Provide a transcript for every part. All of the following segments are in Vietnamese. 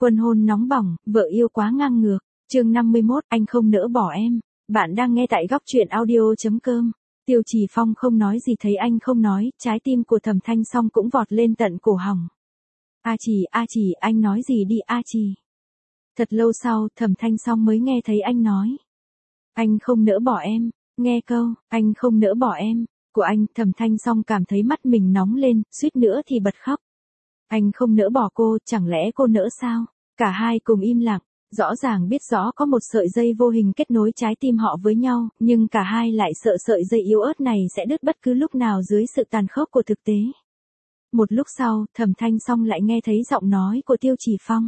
Quân hôn nóng bỏng, vợ yêu quá ngang ngược. Chương 51, anh không nỡ bỏ em. Bạn đang nghe tại góc truyện audio.com. Tiêu Chỉ Phong không nói gì thấy anh không nói, trái tim của Thẩm Thanh Song cũng vọt lên tận cổ họng. A Chỉ, anh nói gì đi A Chỉ. Thật lâu sau, Thẩm Thanh Song mới nghe thấy anh nói. Anh không nỡ bỏ em. Nghe câu, anh không nỡ bỏ em, của anh, Thẩm Thanh Song cảm thấy mắt mình nóng lên, suýt nữa thì bật khóc. Anh không nỡ bỏ cô, chẳng lẽ cô nỡ sao? Cả hai cùng im lặng, rõ ràng biết rõ có một sợi dây vô hình kết nối trái tim họ với nhau, nhưng cả hai lại sợ sợi dây yếu ớt này sẽ đứt bất cứ lúc nào dưới sự tàn khốc của thực tế. Một lúc sau, Thẩm Thanh Song lại nghe thấy giọng nói của Tiêu Chỉ Phong.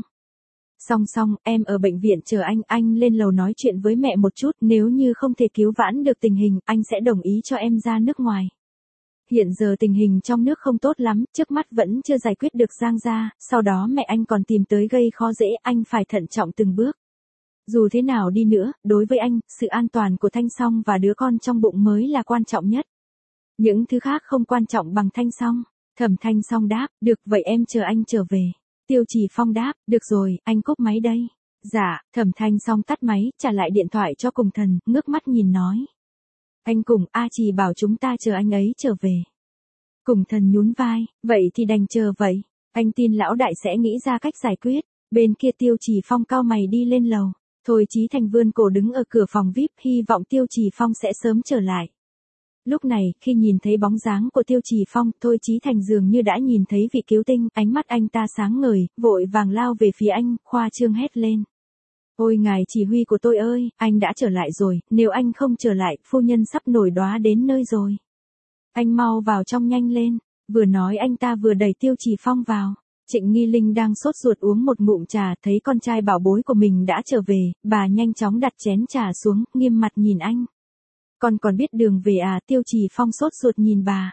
Song, em ở bệnh viện chờ anh lên lầu nói chuyện với mẹ một chút, nếu như không thể cứu vãn được tình hình, anh sẽ đồng ý cho em ra nước ngoài. Hiện giờ tình hình trong nước không tốt lắm, trước mắt vẫn chưa giải quyết được Giang gia, sau đó mẹ anh còn tìm tới gây khó dễ, anh phải thận trọng từng bước. Dù thế nào đi nữa, đối với anh, sự an toàn của Thanh Song và đứa con trong bụng mới là quan trọng nhất. Những thứ khác không quan trọng bằng Thanh Song. Thẩm Thanh Song đáp, được vậy em chờ anh trở về. Tiêu Chỉ Phong đáp, được rồi, anh cúp máy đây. Dạ, Thẩm Thanh Song tắt máy, trả lại điện thoại cho Cùng Thần, ngước mắt nhìn nói. Anh cùng A Chỉ bảo chúng ta chờ anh ấy trở về. Cùng Thần nhún vai, vậy thì đành chờ vậy. Anh tin lão đại sẽ nghĩ ra cách giải quyết. Bên kia Tiêu Chỉ Phong cau mày đi lên lầu. Thôi Chí Thành vươn cổ đứng ở cửa phòng VIP, hy vọng Tiêu Chỉ Phong sẽ sớm trở lại. Lúc này, khi nhìn thấy bóng dáng của Tiêu Chỉ Phong, Thôi Chí Thành dường như đã nhìn thấy vị cứu tinh, ánh mắt anh ta sáng ngời, vội vàng lao về phía anh, khoa trương hét lên. Ôi ngài chỉ huy của tôi ơi, anh đã trở lại rồi, nếu anh không trở lại, phu nhân sắp nổi đoá đến nơi rồi. Anh mau vào trong nhanh lên, vừa nói anh ta vừa đẩy Tiêu Chỉ Phong vào. Trịnh Nghi Linh đang sốt ruột uống một ngụm trà, thấy con trai bảo bối của mình đã trở về, bà nhanh chóng đặt chén trà xuống, nghiêm mặt nhìn anh. Con còn biết đường về à? Tiêu Chỉ Phong sốt ruột nhìn bà.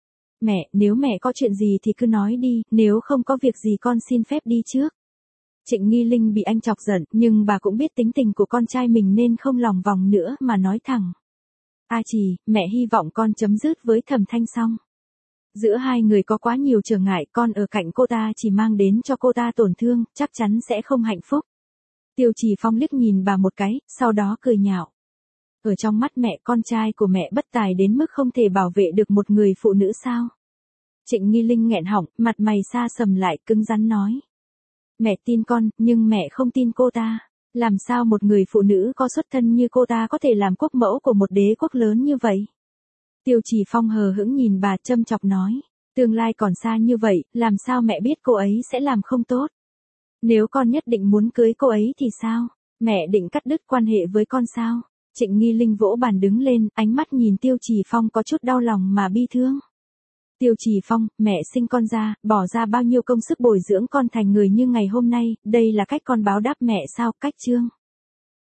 Mẹ, nếu mẹ có chuyện gì thì cứ nói đi, nếu không có việc gì con xin phép đi trước. Trịnh Nghi Linh bị anh chọc giận, nhưng bà cũng biết tính tình của con trai mình nên không lòng vòng nữa mà nói thẳng. A Chỉ, mẹ hy vọng con chấm dứt với Thẩm Thanh Song. Giữa hai người có quá nhiều trở ngại, con ở cạnh cô ta chỉ mang đến cho cô ta tổn thương, chắc chắn sẽ không hạnh phúc. Tiêu Chỉ Phong liếc nhìn bà một cái, sau đó cười nhạo. Ở trong mắt mẹ, con trai của mẹ bất tài đến mức không thể bảo vệ được một người phụ nữ sao? Trịnh Nghi Linh nghẹn họng, mặt mày xa sầm lại, cứng rắn nói. Mẹ tin con, nhưng mẹ không tin cô ta. Làm sao một người phụ nữ có xuất thân như cô ta có thể làm quốc mẫu của một đế quốc lớn như vậy? Tiêu Chỉ Phong hờ hững nhìn bà châm chọc nói. Tương lai còn xa như vậy, làm sao mẹ biết cô ấy sẽ làm không tốt? Nếu con nhất định muốn cưới cô ấy thì sao? Mẹ định cắt đứt quan hệ với con sao? Trịnh Nghi Linh vỗ bàn đứng lên, ánh mắt nhìn Tiêu Chỉ Phong có chút đau lòng mà bi thương. Tiêu Chỉ Phong, mẹ sinh con ra, bỏ ra bao nhiêu công sức bồi dưỡng con thành người như ngày hôm nay, đây là cách con báo đáp mẹ sao? Cách chương